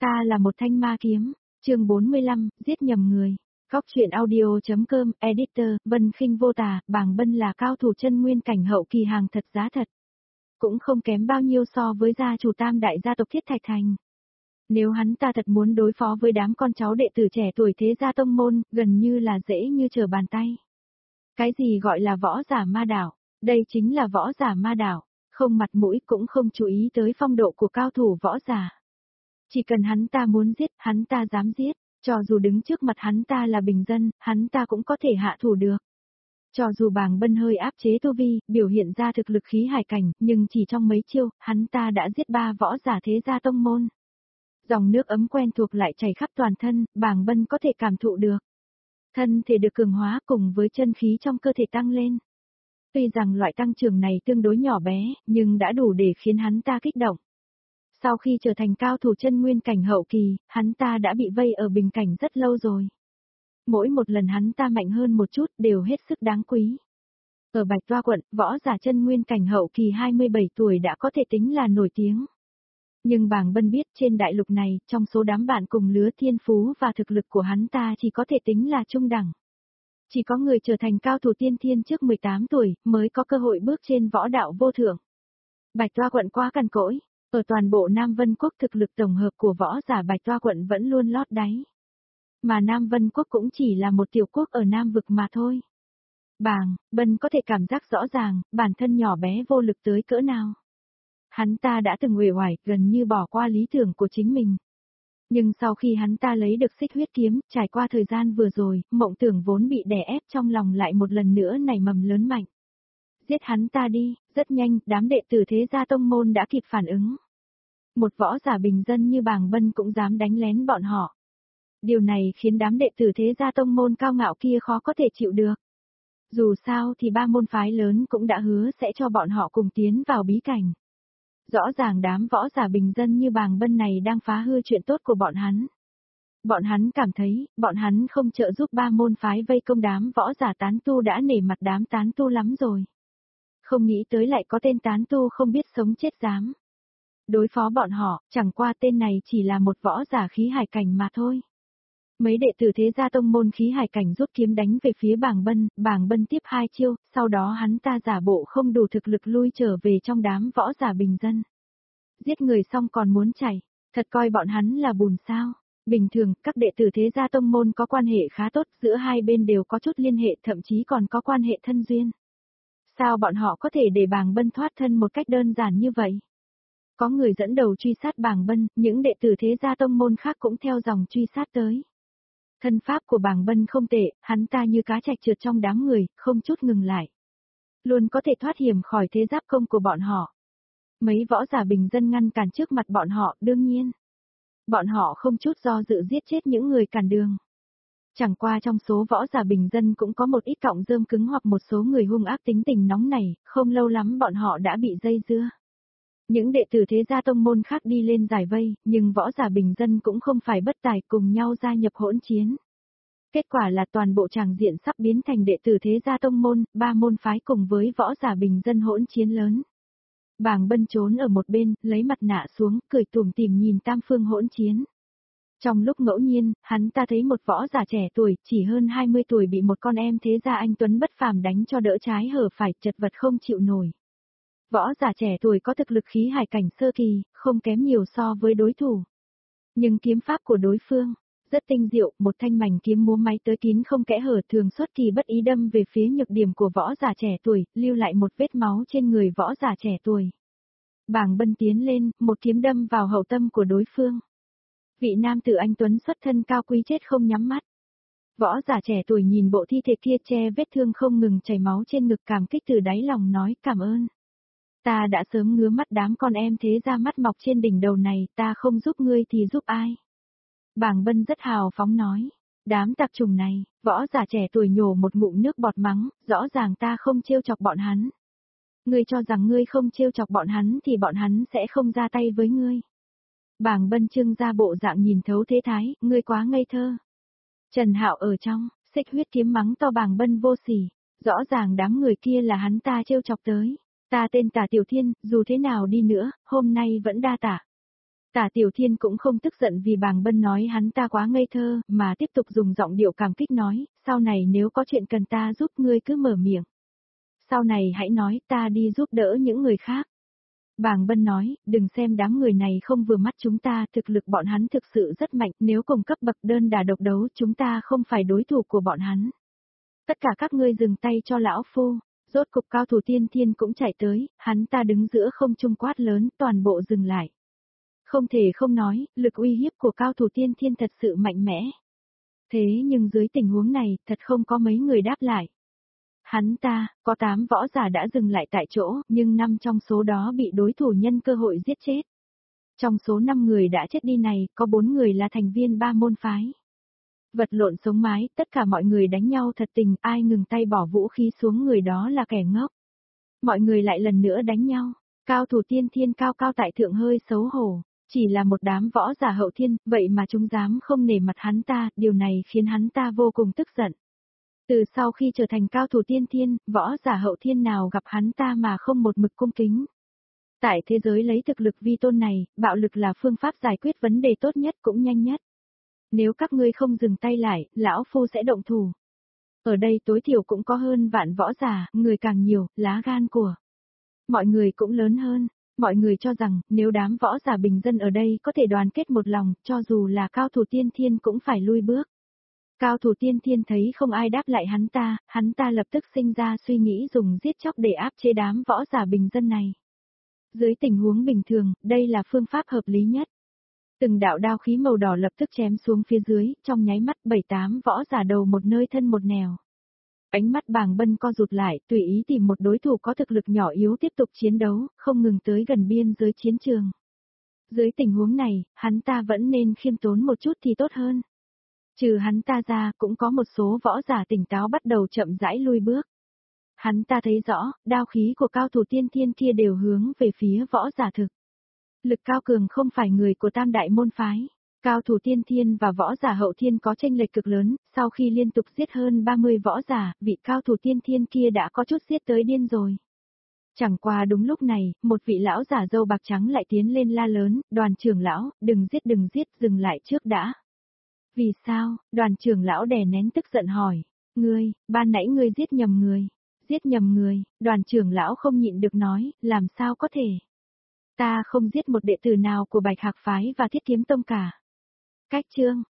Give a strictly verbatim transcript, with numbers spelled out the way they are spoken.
Ta là một thanh ma kiếm, chương bốn mươi lăm, giết nhầm người. Góc truyện audio.com, editor, Vân Khinh vô tà, Bàng Bân là cao thủ chân nguyên cảnh hậu kỳ hàng thật giá thật. Cũng không kém bao nhiêu so với gia chủ tam đại gia tộc Thiết Thạch Thành. Nếu hắn ta thật muốn đối phó với đám con cháu đệ tử trẻ tuổi thế gia tông môn, gần như là dễ như trở bàn tay. Cái gì gọi là võ giả ma đảo? Đây chính là võ giả ma đảo, không mặt mũi cũng không chú ý tới phong độ của cao thủ võ giả. Chỉ cần hắn ta muốn giết, hắn ta dám giết, cho dù đứng trước mặt hắn ta là bình dân, hắn ta cũng có thể hạ thủ được. Cho dù Bàng Bân hơi áp chế tu vi, biểu hiện ra thực lực khí hải cảnh, nhưng chỉ trong mấy chiêu, hắn ta đã giết ba võ giả thế gia tông môn. Dòng nước ấm quen thuộc lại chảy khắp toàn thân, Bàng Bân có thể cảm thụ được. Thân thể được cường hóa cùng với chân khí trong cơ thể tăng lên. Tuy rằng loại tăng trưởng này tương đối nhỏ bé, nhưng đã đủ để khiến hắn ta kích động. Sau khi trở thành cao thủ chân nguyên cảnh hậu kỳ, hắn ta đã bị vây ở bình cảnh rất lâu rồi. Mỗi một lần hắn ta mạnh hơn một chút đều hết sức đáng quý. Ở Bạch Toa quận, võ giả chân nguyên cảnh hậu kỳ hai mươi bảy tuổi đã có thể tính là nổi tiếng. Nhưng Bàng Bân biết trên đại lục này, trong số đám bạn cùng lứa thiên phú và thực lực của hắn ta chỉ có thể tính là trung đẳng. Chỉ có người trở thành cao thủ tiên thiên trước mười tám tuổi mới có cơ hội bước trên võ đạo vô thượng. Bạch Toa quận quá cằn cỗi, ở toàn bộ Nam Vân Quốc thực lực tổng hợp của võ giả Bạch Toa quận vẫn luôn lót đáy. Mà Nam Vân Quốc cũng chỉ là một tiểu quốc ở Nam vực mà thôi. Bàng Bân có thể cảm giác rõ ràng, bản thân nhỏ bé vô lực tới cỡ nào. Hắn ta đã từng uể oải, gần như bỏ qua lý tưởng của chính mình. Nhưng sau khi hắn ta lấy được xích huyết kiếm, trải qua thời gian vừa rồi, mộng tưởng vốn bị đè ép trong lòng lại một lần nữa nảy mầm lớn mạnh. Giết hắn ta đi, rất nhanh, đám đệ tử thế gia tông môn đã kịp phản ứng. Một võ giả bình dân như Bàng Bân cũng dám đánh lén bọn họ. Điều này khiến đám đệ tử thế gia tông môn cao ngạo kia khó có thể chịu được. Dù sao thì ba môn phái lớn cũng đã hứa sẽ cho bọn họ cùng tiến vào bí cảnh. Rõ ràng đám võ giả bình dân như Bàng Bân này đang phá hư chuyện tốt của bọn hắn. Bọn hắn cảm thấy, bọn hắn không trợ giúp ba môn phái vây công đám võ giả tán tu đã nể mặt đám tán tu lắm rồi. Không nghĩ tới lại có tên tán tu không biết sống chết dám. Đối phó bọn họ, chẳng qua tên này chỉ là một võ giả khí hải cảnh mà thôi. Mấy đệ tử thế gia tông môn khí hải cảnh rút kiếm đánh về phía Bàng Bân, Bàng Bân tiếp hai chiêu, sau đó hắn ta giả bộ không đủ thực lực lui trở về trong đám võ giả bình dân. Giết người xong còn muốn chạy, thật coi bọn hắn là bùn sao. Bình thường, các đệ tử thế gia tông môn có quan hệ khá tốt, giữa hai bên đều có chút liên hệ, thậm chí còn có quan hệ thân duyên. Sao bọn họ có thể để Bàng Bân thoát thân một cách đơn giản như vậy? Có người dẫn đầu truy sát Bàng Bân, những đệ tử thế gia tông môn khác cũng theo dòng truy sát tới. Thân pháp của Bàng Bân không tệ, hắn ta như cá trạch trượt trong đám người, không chút ngừng lại. Luôn có thể thoát hiểm khỏi thế giáp công của bọn họ. Mấy võ giả bình dân ngăn cản trước mặt bọn họ, đương nhiên. Bọn họ không chút do dự giết chết những người cản đường. Chẳng qua trong số võ giả bình dân cũng có một ít cọng rơm cứng hoặc một số người hung ác tính tình nóng nảy, không lâu lắm bọn họ đã bị dây dưa. Những đệ tử thế gia tông môn khác đi lên giải vây, nhưng võ giả bình dân cũng không phải bất tài cùng nhau gia nhập hỗn chiến. Kết quả là toàn bộ tràng diện sắp biến thành đệ tử thế gia tông môn, ba môn phái cùng với võ giả bình dân hỗn chiến lớn. Bàng Bân trốn ở một bên, lấy mặt nạ xuống, cười tủm tỉm nhìn tam phương hỗn chiến. Trong lúc ngẫu nhiên, hắn ta thấy một võ giả trẻ tuổi, chỉ hơn hai mươi tuổi bị một con em thế gia anh tuấn bất phàm đánh cho đỡ trái hở phải, chật vật không chịu nổi. Võ giả trẻ tuổi có thực lực khí hải cảnh sơ kỳ, không kém nhiều so với đối thủ. Nhưng kiếm pháp của đối phương rất tinh diệu, một thanh mảnh kiếm múa máy tới kín không kẽ hở, thường xuất kỳ bất ý đâm về phía nhược điểm của võ giả trẻ tuổi, lưu lại một vết máu trên người võ giả trẻ tuổi. Bàng Bân tiến lên, một kiếm đâm vào hậu tâm của đối phương. Vị nam tử anh tuấn xuất thân cao quý chết không nhắm mắt. Võ giả trẻ tuổi nhìn bộ thi thể kia che vết thương không ngừng chảy máu trên ngực, cảm kích từ đáy lòng nói cảm ơn. Ta đã sớm ngứa mắt đám con em thế ra mắt mọc trên đỉnh đầu này, ta không giúp ngươi thì giúp ai? Bàng Bân rất hào phóng nói. Đám tặc trùng này, võ giả trẻ tuổi nhổ một ngụm nước bọt mắng, rõ ràng ta không trêu chọc bọn hắn. Ngươi cho rằng ngươi không trêu chọc bọn hắn thì bọn hắn sẽ không ra tay với ngươi. Bàng Bân trưng ra bộ dạng nhìn thấu thế thái, ngươi quá ngây thơ. Trần Hạo ở trong, xích huyết kiếm mắng to Bàng Bân vô sỉ, rõ ràng đám người kia là hắn ta trêu chọc tới. Ta tên Tả Tiểu Thiên, dù thế nào đi nữa, hôm nay vẫn đa tạ. Tả Tiểu Thiên cũng không tức giận vì Bàng Bân nói hắn ta quá ngây thơ, mà tiếp tục dùng giọng điệu cảm kích nói, sau này nếu có chuyện cần ta giúp ngươi cứ mở miệng. Sau này hãy nói ta đi giúp đỡ những người khác. Bàng Bân nói, đừng xem đám người này không vừa mắt chúng ta, thực lực bọn hắn thực sự rất mạnh, nếu cùng cấp bậc đơn đà độc đấu chúng ta không phải đối thủ của bọn hắn. Tất cả các ngươi dừng tay cho lão phu. Rốt cục cao thủ tiên thiên cũng chạy tới, hắn ta đứng giữa không trung quát lớn, toàn bộ dừng lại. Không thể không nói, lực uy hiếp của cao thủ tiên thiên thật sự mạnh mẽ. Thế nhưng dưới tình huống này, thật không có mấy người đáp lại. Hắn ta, có tám võ giả đã dừng lại tại chỗ, nhưng năm trong số đó bị đối thủ nhân cơ hội giết chết. Trong số năm người đã chết đi này, có bốn người là thành viên ba môn phái. Vật lộn sống mái, tất cả mọi người đánh nhau thật tình, ai ngừng tay bỏ vũ khí xuống người đó là kẻ ngốc. Mọi người lại lần nữa đánh nhau, cao thủ tiên thiên cao cao tại thượng hơi xấu hổ, chỉ là một đám võ giả hậu thiên, vậy mà chúng dám không nể mặt hắn ta, điều này khiến hắn ta vô cùng tức giận. Từ sau khi trở thành cao thủ tiên thiên, võ giả hậu thiên nào gặp hắn ta mà không một mực cung kính. Tại thế giới lấy thực lực vi tôn này, bạo lực là phương pháp giải quyết vấn đề tốt nhất cũng nhanh nhất. Nếu các ngươi không dừng tay lại, lão phu sẽ động thủ. Ở đây tối thiểu cũng có hơn vạn võ giả, người càng nhiều, lá gan của mọi người cũng lớn hơn. Mọi người cho rằng, nếu đám võ giả bình dân ở đây có thể đoàn kết một lòng, cho dù là cao thủ tiên thiên cũng phải lui bước. Cao thủ tiên thiên thấy không ai đáp lại hắn ta, hắn ta lập tức sinh ra suy nghĩ dùng giết chóc để áp chế đám võ giả bình dân này. Dưới tình huống bình thường, đây là phương pháp hợp lý nhất. Từng đạo đao khí màu đỏ lập tức chém xuống phía dưới, trong nháy mắt bảy tám võ giả đầu một nơi thân một nẻo. Ánh mắt Bàng Bân co rụt lại, tùy ý tìm một đối thủ có thực lực nhỏ yếu tiếp tục chiến đấu, không ngừng tới gần biên giới chiến trường. Dưới tình huống này, hắn ta vẫn nên khiêm tốn một chút thì tốt hơn. Trừ hắn ta ra, cũng có một số võ giả tỉnh táo bắt đầu chậm rãi lui bước. Hắn ta thấy rõ, đao khí của cao thủ tiên thiên kia đều hướng về phía võ giả thực. Lực cao cường không phải người của tam đại môn phái. Cao thủ tiên thiên và võ giả hậu thiên có chênh lệch cực lớn, sau khi liên tục giết hơn ba mươi võ giả, vị cao thủ tiên thiên kia đã có chút giết tới điên rồi. Chẳng qua đúng lúc này, một vị lão giả râu bạc trắng lại tiến lên la lớn, đoàn trưởng lão, đừng giết đừng giết, dừng lại trước đã. Vì sao? Đoàn trưởng lão đè nén tức giận hỏi. Ngươi, ban nãy ngươi giết nhầm người. Giết nhầm người, đoàn trưởng lão không nhịn được nói, làm sao có thể. Ta không giết một đệ tử nào của Bạch Hạc Phái và Thiết Kiếm Tông cả. Cách chương,